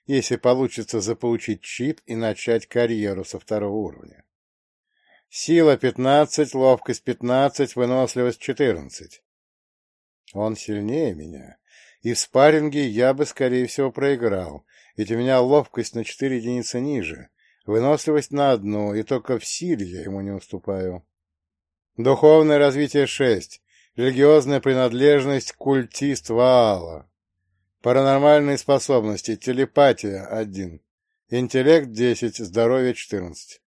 если получится заполучить чип и начать карьеру со второго уровня. Сила 15, ловкость 15, выносливость 14. Он сильнее меня, и в спарринге я бы, скорее всего, проиграл, ведь у меня ловкость на 4 единицы ниже, выносливость на 1, и только в силе я ему не уступаю. Духовное развитие 6, религиозная принадлежность культист Ваала. Паранормальные способности, телепатия 1, интеллект 10, здоровье 14.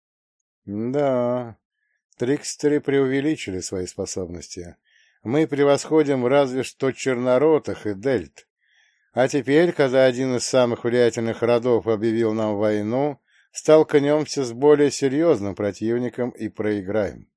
Да, трикстеры преувеличили свои способности. Мы превосходим разве что черноротых и дельт. А теперь, когда один из самых влиятельных родов объявил нам войну, столкнемся с более серьезным противником и проиграем.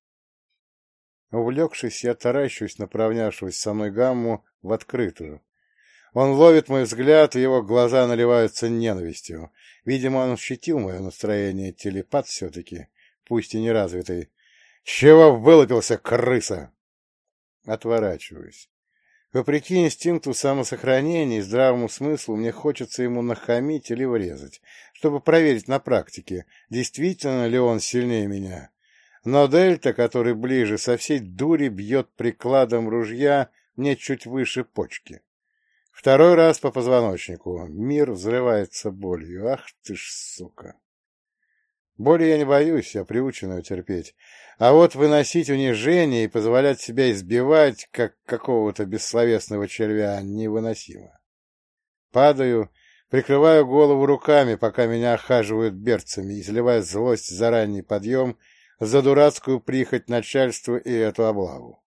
Увлекшись, я таращусь на поравнявшегося со мной гамму в открытую. Он ловит мой взгляд, и его глаза наливаются ненавистью. Видимо, он ощутил мое настроение, телепат все-таки, пусть и неразвитый. «Чего вылупился, крыса?» Отворачиваюсь. Вопреки инстинкту самосохранения и здравому смыслу, мне хочется ему нахамить или врезать, чтобы проверить на практике, действительно ли он сильнее меня. Но Дельта, который ближе, со всей дури бьет прикладом ружья мне чуть выше почки. Второй раз по позвоночнику. Мир взрывается болью. Ах ты ж, сука! Боли я не боюсь, я приучен ее терпеть. А вот выносить унижение и позволять себя избивать, как какого-то бессловесного червя, невыносимо. Падаю, прикрываю голову руками, пока меня охаживают берцами, изливая злость за ранний подъем, за дурацкую прихоть начальства и эту облаву.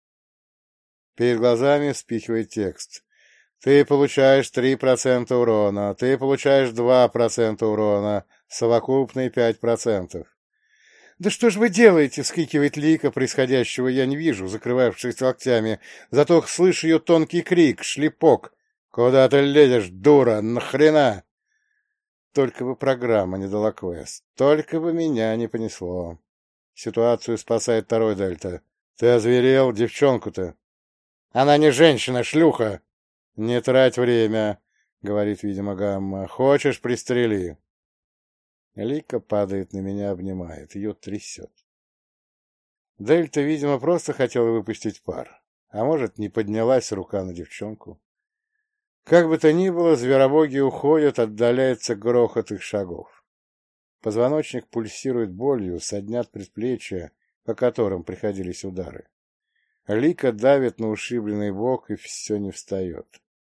Перед глазами вспихивает текст. Ты получаешь 3% урона, ты получаешь 2% урона, совокупный 5%. «Да что ж вы делаете?» — вскрикивает Лика, происходящего я не вижу, закрывавшись локтями, зато слышу ее тонкий крик, шлепок. «Куда ты лезешь, дура? Нахрена?» Только бы программа не дала квест, только бы меня не понесло. Ситуацию спасает второй Дельта. «Ты озверел, девчонку-то?» «Она не женщина, шлюха!» «Не трать время», — говорит, видимо, Гамма. «Хочешь, пристрели». Лика падает на меня, обнимает. Ее трясет. Дельта, видимо, просто хотела выпустить пар. А может, не поднялась рука на девчонку. Как бы то ни было, зверобоги уходят, отдаляется грохот их шагов. Позвоночник пульсирует болью, соднят предплечья, по которым приходились удары. Лика давит на ушибленный бок, и все не встает.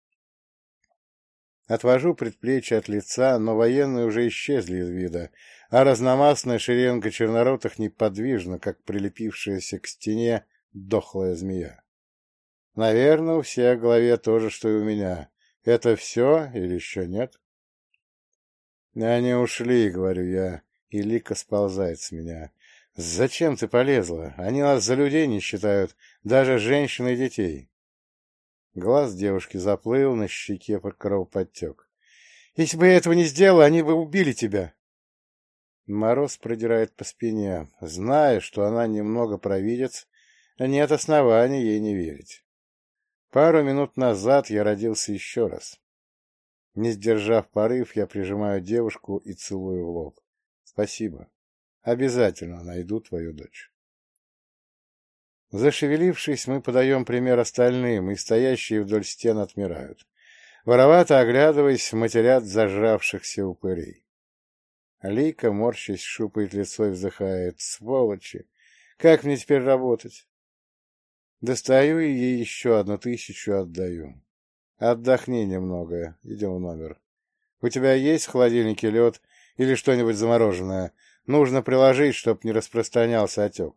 Отвожу предплечье от лица, но военные уже исчезли из вида, а разномастная шеренга черноротых неподвижна, как прилепившаяся к стене дохлая змея. Наверное, у всех в голове то же, что и у меня. Это все или еще нет? Они ушли, говорю я, и Лика сползает с меня. Зачем ты полезла? Они нас за людей не считают, даже женщин и детей. Глаз девушки заплыл, на щеке кровоподтек. «Если бы я этого не сделала, они бы убили тебя!» Мороз продирает по спине. Зная, что она немного провидец, нет оснований ей не верить. Пару минут назад я родился еще раз. Не сдержав порыв, я прижимаю девушку и целую в лоб. «Спасибо. Обязательно найду твою дочь». Зашевелившись, мы подаем пример остальным, и стоящие вдоль стен отмирают. Воровато оглядываясь, матерят зажравшихся упырей. Лика, морщась, шупает лицо и вздыхает. «Сволочи! Как мне теперь работать?» Достаю и ей еще 1000 отдаю. «Отдохни немного. Идем в номер. У тебя есть в холодильнике лед или что-нибудь замороженное? Нужно приложить, чтоб не распространялся отек».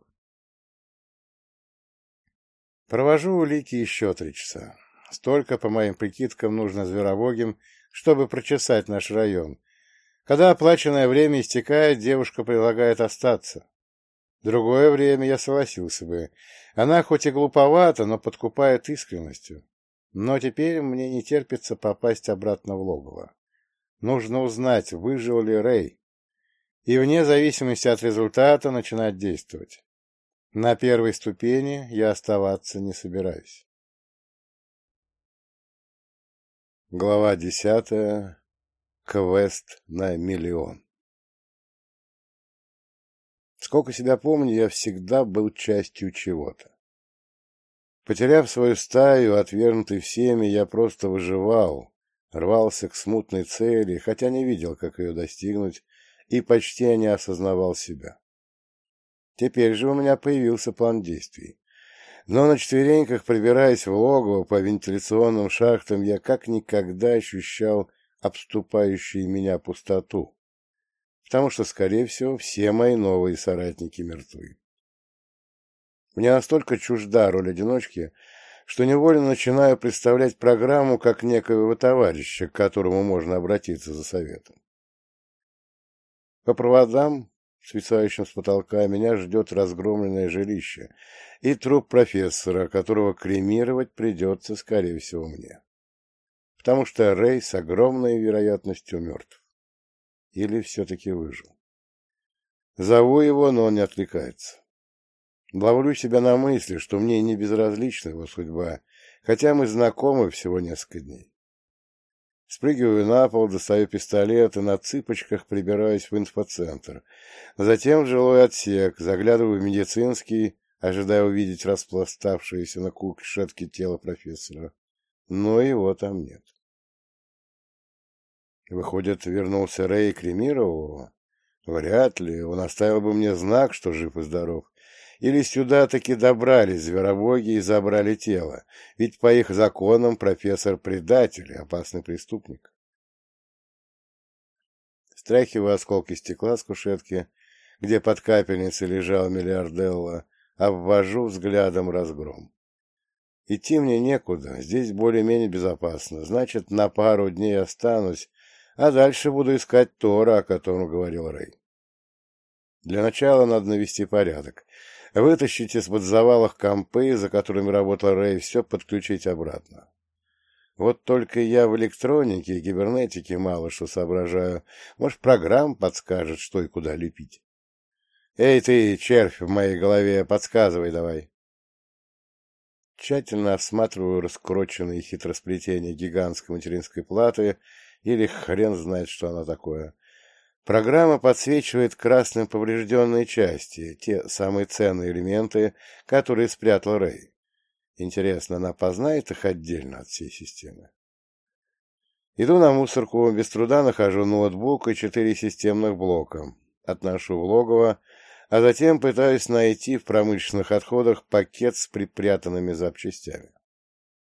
Провожу у Лики еще 3 часа. Столько, по моим прикидкам, нужно зверобогим, чтобы прочесать наш район. Когда оплаченное время истекает, девушка предлагает остаться. Другое время я согласился бы. Она хоть и глуповата, но подкупает искренностью. Но теперь мне не терпится попасть обратно в логово. Нужно узнать, выжил ли Рэй. И вне зависимости от результата начинать действовать. На первой ступени я оставаться не собираюсь. Глава 10. Квест на миллион. Сколько себя помню, я всегда был частью чего-то. Потеряв свою стаю, отвергнутый всеми, я просто выживал, рвался к смутной цели, хотя не видел, как ее достигнуть, и почти не осознавал себя. Теперь же у меня появился план действий. Но на четвереньках, пробираясь в логово по вентиляционным шахтам, я как никогда ощущал обступающую меня пустоту, потому что, скорее всего, все мои новые соратники мертвы. Мне настолько чужда роль одиночки, что невольно начинаю представлять программу как некоего товарища, к которому можно обратиться за советом. По проводам, свисающим с потолка, меня ждет разгромленное жилище и труп профессора, которого кремировать придется, скорее всего, мне. Потому что Рэй с огромной вероятностью мертв. Или все-таки выжил. Зову его, но он не откликается. Ловлю себя на мысли, что мне не безразлична его судьба, хотя мы знакомы всего несколько дней. Спрыгиваю на пол, достаю пистолет и на цыпочках прибираюсь в инфоцентр. Затем в жилой отсек, заглядываю в медицинский, ожидая увидеть распластавшееся на кушетке тело профессора. Но его там нет. Выходит, вернулся Рэй и кремировал его? Вряд ли. Он оставил бы мне знак, что жив и здоров. Или сюда таки добрались зверобоги и забрали тело, ведь по их законам профессор предатель и опасный преступник. Стряхиваю осколки стекла с кушетки, где под капельницей лежал миллиарделла, обвожу взглядом разгром. Идти мне некуда, здесь более-менее безопасно, значит, на пару дней останусь, а дальше буду искать Тора, о котором говорил Рэй. Для начала надо навести порядок. Вытащить из-под завалов компы, за которыми работал Рэй, все подключить обратно. Вот только я в электронике и кибернетике мало что соображаю. Может, программ подскажет, что и куда лепить. Эй ты, червь в моей голове, подсказывай давай. Тщательно осматриваю раскуроченные хитросплетения гигантской материнской платы, или хрен знает, что она такое. Программа подсвечивает красным поврежденные части, те самые ценные элементы, которые спрятал Рэй. Интересно, она познает их отдельно от всей системы? Иду на мусорку, без труда нахожу ноутбук и 4 системных блока. Отношу в логово, а затем пытаюсь найти в промышленных отходах пакет с припрятанными запчастями.